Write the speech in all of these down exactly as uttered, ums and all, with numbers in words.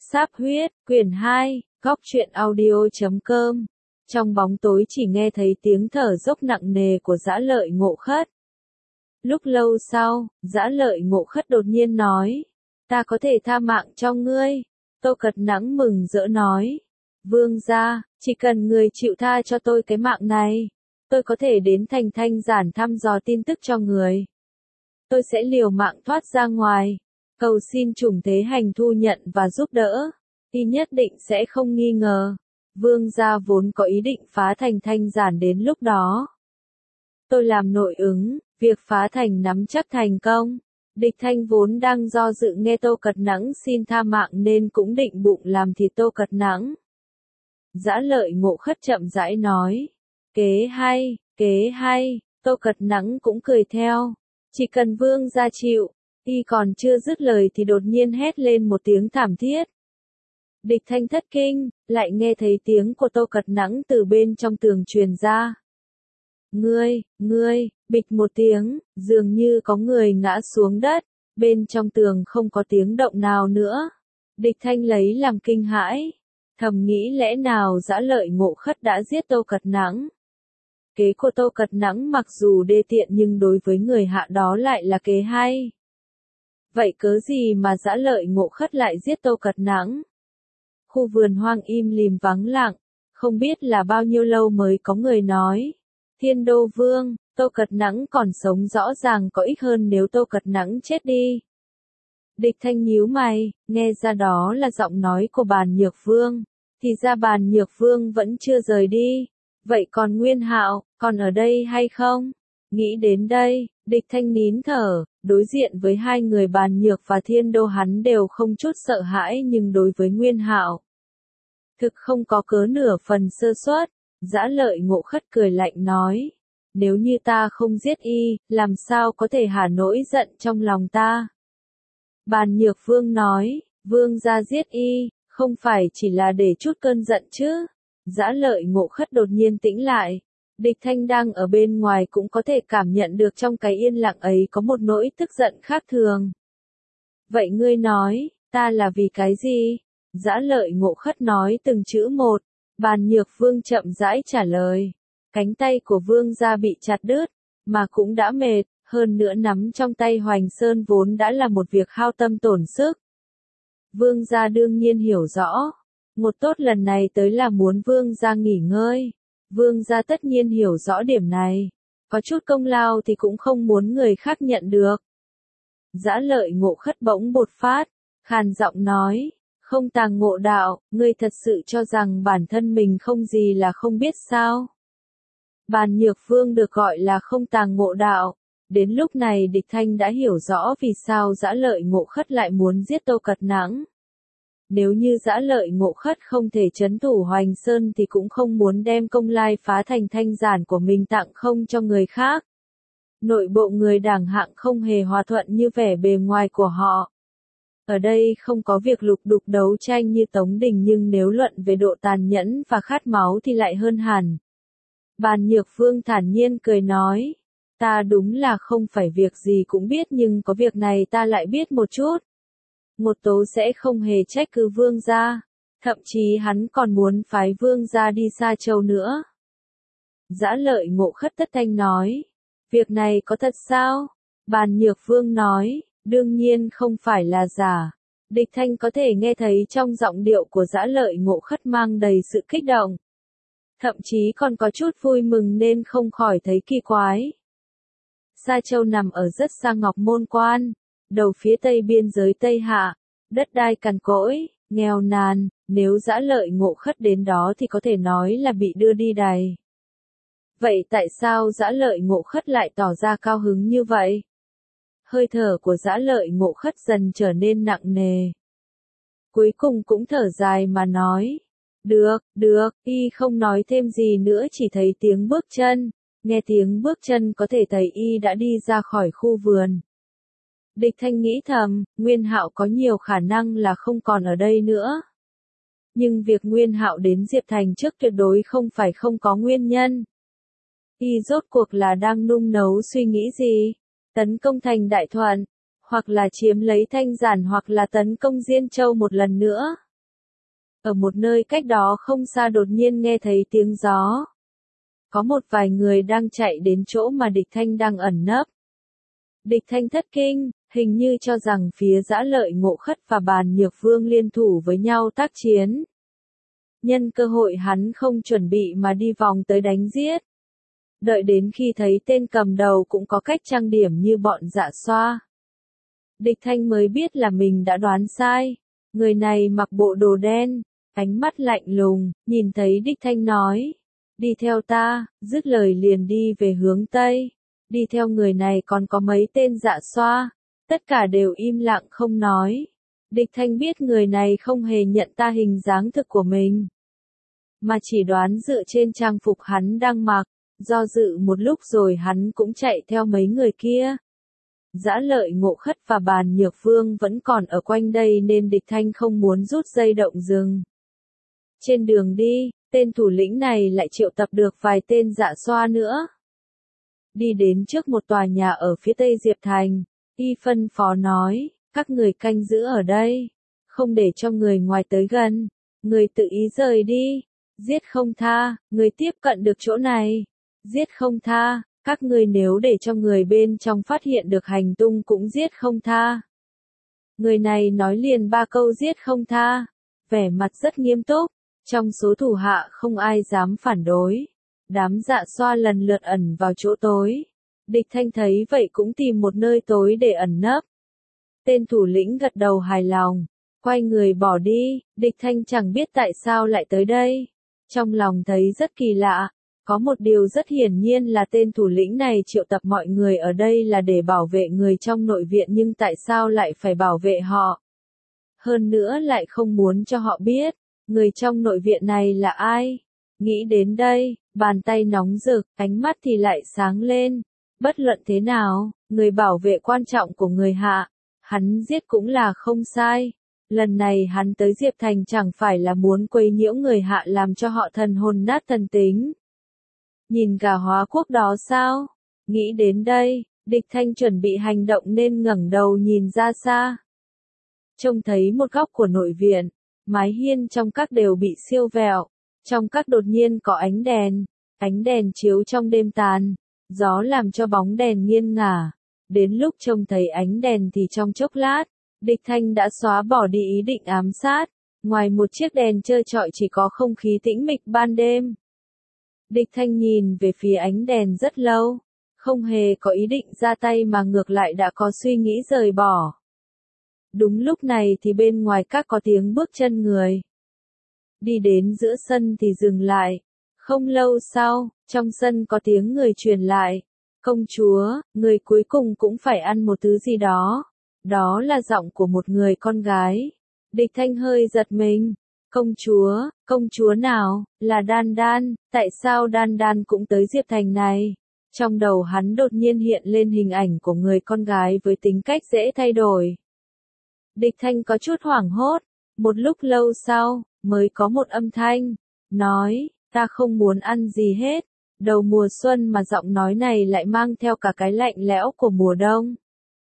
Sáp huyết, quyển hai, góc truyện audio chấm com. Trong bóng tối chỉ nghe thấy tiếng thở dốc nặng nề của Dã Lợi Ngộ Khất. Lúc lâu sau, Dã Lợi Ngộ Khất đột nhiên nói, ta có thể tha mạng cho ngươi. Tô Cật Nắng mừng rỡ nói, vương gia, chỉ cần người chịu tha cho tôi cái mạng này, tôi có thể đến thành Thanh Giản thăm dò tin tức cho người. Tôi sẽ liều mạng thoát ra ngoài, cầu xin Trùng Thế Hành thu nhận và giúp đỡ, y nhất định sẽ không nghi ngờ. Vương gia vốn có ý định phá thành Thanh Giản đến lúc đó. Tôi làm nội ứng, việc phá thành nắm chắc thành công. Địch Thanh vốn đang do dự nghe Tô Cật Nắng xin tha mạng nên cũng định bụng làm thịt Tô Cật Nắng. Dã Lợi Ngộ Khất chậm rãi nói, kế hay, kế hay. Tô Cật Nắng cũng cười theo, chỉ cần vương gia chịu. Y còn chưa dứt lời thì đột nhiên hét lên một tiếng thảm thiết. Địch Thanh thất kinh, lại nghe thấy tiếng của Tô Cật Nắng từ bên trong tường truyền ra. Ngươi, ngươi, bịch một tiếng, dường như có người ngã xuống đất, bên trong tường không có tiếng động nào nữa. Địch Thanh lấy làm kinh hãi, thầm nghĩ lẽ nào Dã Lợi Ngộ Khất đã giết Tô Cật Nắng. Kế của Tô Cật Nắng mặc dù đê tiện nhưng đối với người hạ đó lại là kế hay. Vậy cớ gì mà Dã Lợi Ngộ Khất lại giết Tô Cật Nắng? Khu vườn hoang im lìm vắng lặng, không biết là bao nhiêu lâu mới có người nói. Thiên Đô Vương, Tô Cật Nắng còn sống rõ ràng có ích hơn nếu Tô Cật Nắng chết đi. Địch Thanh nhíu mày, nghe ra đó là giọng nói của Bàn Nhược Vương, thì ra Bàn Nhược Vương vẫn chưa rời đi. Vậy còn Nguyên Hạo, còn ở đây hay không? Nghĩ đến đây, Địch Thanh nín thở, đối diện với hai người Bàn Nhược và Thiên Đô hắn đều không chút sợ hãi nhưng đối với Nguyên Hạo, thực không có cớ nửa phần sơ suất. Dã Lợi Ngộ Khất cười lạnh nói, nếu như ta không giết y, làm sao có thể hả nỗi giận trong lòng ta? Bàn Nhược Vương nói, vương gia giết y, không phải chỉ là để chút cơn giận chứ? Dã Lợi Ngộ Khất đột nhiên tĩnh lại. Địch Thanh đang ở bên ngoài cũng có thể cảm nhận được trong cái yên lặng ấy có một nỗi tức giận khác thường. Vậy ngươi nói, ta là vì cái gì? Dã Lợi Ngộ Khất nói từng chữ một. Bàn Nhược Vương chậm rãi trả lời. Cánh tay của vương gia bị chặt đứt, mà cũng đã mệt, hơn nữa nắm trong tay Hoành Sơn vốn đã là một việc hao tâm tổn sức. Vương gia đương nhiên hiểu rõ. Một tốt lần này tới là muốn vương gia nghỉ ngơi. Vương gia tất nhiên hiểu rõ điểm này. Có chút công lao thì cũng không muốn người khác nhận được. Dã Lợi Ngộ Khất bỗng bột phát, khàn giọng nói, không tàng ngộ đạo, ngươi thật sự cho rằng bản thân mình không gì là không biết sao? Bàn Nhược Vương được gọi là không tàng ngộ đạo. Đến lúc này Địch Thanh đã hiểu rõ vì sao Dã Lợi Ngộ Khất lại muốn giết Tô Cật Nắng. Nếu như Dã Lợi Ngộ Khất không thể trấn thủ Hoành Sơn thì cũng không muốn đem công lai phá thành Thanh Giản của mình tặng không cho người khác. Nội bộ người đảng hạng không hề hòa thuận như vẻ bề ngoài của họ. Ở đây không có việc lục đục đấu tranh như Tống Đình nhưng nếu luận về độ tàn nhẫn và khát máu thì lại hơn hẳn. Bàn Nhược Vương thản nhiên cười nói, ta đúng là không phải việc gì cũng biết nhưng có việc này ta lại biết một chút. Một Tố sẽ không hề trách cứ vương gia, thậm chí hắn còn muốn phái vương gia đi Sa Châu nữa. Dã Lợi Ngộ Khất tất thanh nói, việc này có thật sao? Bàn Nhược Vương nói, đương nhiên không phải là giả. Địch Thanh có thể nghe thấy trong giọng điệu của Dã Lợi Ngộ Khất mang đầy sự kích động. Thậm chí còn có chút vui mừng nên không khỏi thấy kỳ quái. Sa Châu nằm ở rất xa Ngọc Môn Quan, đầu phía tây biên giới Tây Hạ, đất đai cằn cỗi, nghèo nàn, nếu Dã Lợi Ngộ Khất đến đó thì có thể nói là bị đưa đi đày. Vậy tại sao Dã Lợi Ngộ Khất lại tỏ ra cao hứng như vậy? Hơi thở của Dã Lợi Ngộ Khất dần trở nên nặng nề. Cuối cùng cũng thở dài mà nói, được, được, y không nói thêm gì nữa chỉ thấy tiếng bước chân, nghe tiếng bước chân có thể thấy y đã đi ra khỏi khu vườn. Địch Thanh nghĩ thầm, Nguyên Hạo có nhiều khả năng là không còn ở đây nữa. Nhưng việc Nguyên Hạo đến Diệp Thành trước tuyệt đối không phải không có nguyên nhân. Y rốt cuộc là đang nung nấu suy nghĩ gì? Tấn công thành Đại Thuận, hoặc là chiếm lấy Thanh Giản hoặc là tấn công Diên Châu một lần nữa. Ở một nơi cách đó không xa đột nhiên nghe thấy tiếng gió. Có một vài người đang chạy đến chỗ mà địch thanh đang ẩn nấp. Địch thanh thất kinh, hình như cho rằng phía Dã Lợi Ngộ Khất và Bàn Nhược Vương liên thủ với nhau tác chiến. Nhân cơ hội hắn không chuẩn bị mà đi vòng tới đánh giết. Đợi đến khi thấy tên cầm đầu cũng có cách trang điểm như bọn Dạ Xoa. Địch thanh mới biết là mình đã đoán sai. Người này mặc bộ đồ đen, ánh mắt lạnh lùng, nhìn thấy địch thanh nói. Đi theo ta, dứt lời liền đi về hướng Tây. Đi theo người này còn có mấy tên Dạ Xoa. Tất cả đều im lặng không nói. Địch thanh biết người này không hề nhận ta hình dáng thực của mình. Mà chỉ đoán dựa trên trang phục hắn đang mặc. Do dự một lúc rồi hắn cũng chạy theo mấy người kia. Dã Lợi Ngộ Khất và Bàn Nhược Vương vẫn còn ở quanh đây nên địch thanh không muốn rút dây động rừng. Trên đường đi, tên thủ lĩnh này lại triệu tập được vài tên Dạ Xoa nữa. Đi đến trước một tòa nhà ở phía tây Diệp Thành, y phân phó nói, các người canh giữ ở đây, không để cho người ngoài tới gần, người tự ý rời đi, giết không tha, người tiếp cận được chỗ này, giết không tha, các ngươi nếu để cho người bên trong phát hiện được hành tung cũng giết không tha. Người này nói liền ba câu giết không tha, vẻ mặt rất nghiêm túc, trong số thủ hạ không ai dám phản đối. Đám Dạ Xoa lần lượt ẩn vào chỗ tối. Địch thanh thấy vậy cũng tìm một nơi tối để ẩn nấp. Tên thủ lĩnh gật đầu hài lòng, quay người bỏ đi, địch thanh chẳng biết tại sao lại tới đây. Trong lòng thấy rất kỳ lạ, có một điều rất hiển nhiên là tên thủ lĩnh này triệu tập mọi người ở đây là để bảo vệ người trong nội viện nhưng tại sao lại phải bảo vệ họ? Hơn nữa lại không muốn cho họ biết, người trong nội viện này là ai? Nghĩ đến đây, bàn tay nóng rực, ánh mắt thì lại sáng lên. Bất luận thế nào, người bảo vệ quan trọng của người hạ, hắn giết cũng là không sai. Lần này hắn tới Diệp Thành chẳng phải là muốn quấy nhiễu người hạ làm cho họ thần hồn nát thần tính. Nhìn gà hóa quốc đó sao? Nghĩ đến đây, địch thanh chuẩn bị hành động nên ngẩng đầu nhìn ra xa. Trông thấy một góc của nội viện, mái hiên trong các đều bị siêu vẹo. Trong các đột nhiên có ánh đèn, ánh đèn chiếu trong đêm tàn, gió làm cho bóng đèn nghiêng ngả. Đến lúc trông thấy ánh đèn thì trong chốc lát, địch thanh đã xóa bỏ đi ý định ám sát. Ngoài một chiếc đèn trơ trọi chỉ có không khí tĩnh mịch ban đêm. Địch thanh nhìn về phía ánh đèn rất lâu, không hề có ý định ra tay mà ngược lại đã có suy nghĩ rời bỏ. Đúng lúc này thì bên ngoài các có tiếng bước chân người. Đi đến giữa sân thì dừng lại. Không lâu sau, trong sân có tiếng người truyền lại. Công chúa, người cuối cùng cũng phải ăn một thứ gì đó. Đó là giọng của một người con gái. Địch thanh hơi giật mình. Công chúa, công chúa nào, là Đan Đan, tại sao Đan Đan cũng tới Diệp Thành này? Trong đầu hắn đột nhiên hiện lên hình ảnh của người con gái với tính cách dễ thay đổi. Địch thanh có chút hoảng hốt, một lúc lâu sau, mới có một âm thanh, nói, ta không muốn ăn gì hết. Đầu mùa xuân mà giọng nói này lại mang theo cả cái lạnh lẽo của mùa đông.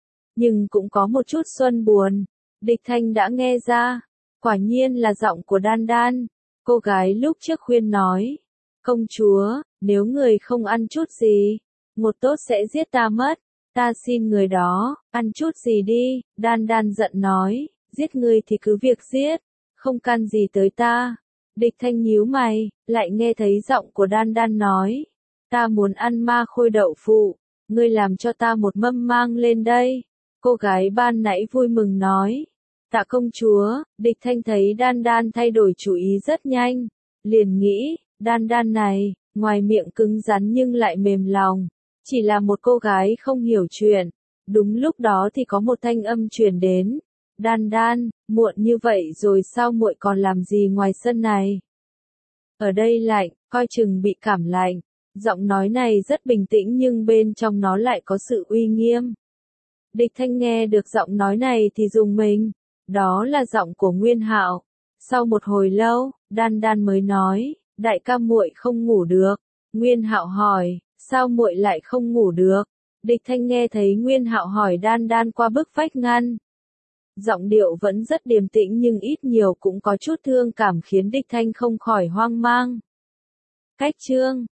Nhưng cũng có một chút xuân buồn, địch thanh đã nghe ra. Quả nhiên là giọng của Đan Đan, cô gái lúc trước khuyên nói, công chúa, nếu người không ăn chút gì, một tốt sẽ giết ta mất, ta xin người đó, ăn chút gì đi. Đan Đan giận nói, giết người thì cứ việc giết, không can gì tới ta. Địch thanh nhíu mày, lại nghe thấy giọng của Đan Đan nói, ta muốn ăn ma khôi đậu phụ, ngươi làm cho ta một mâm mang lên đây. Cô gái ban nãy vui mừng nói, tạ công chúa. Địch thanh thấy Đan Đan thay đổi chủ ý rất nhanh, liền nghĩ, Đan Đan này, ngoài miệng cứng rắn nhưng lại mềm lòng, chỉ là một cô gái không hiểu chuyện. Đúng lúc đó thì có một thanh âm truyền đến, Đan Đan, muộn như vậy rồi sao muội còn làm gì ngoài sân này? Ở đây lạnh, coi chừng bị cảm lạnh. Giọng nói này rất bình tĩnh nhưng bên trong nó lại có sự uy nghiêm. Địch thanh nghe được giọng nói này thì rùng mình. Đó là giọng của Nguyên Hạo. Sau một hồi lâu, Đan Đan mới nói, đại ca muội không ngủ được. Nguyên Hạo hỏi, sao muội lại không ngủ được? Địch thanh nghe thấy Nguyên Hạo hỏi Đan Đan qua bức vách ngăn. Giọng điệu vẫn rất điềm tĩnh nhưng ít nhiều cũng có chút thương cảm khiến Địch Thanh không khỏi hoang mang. Cách chương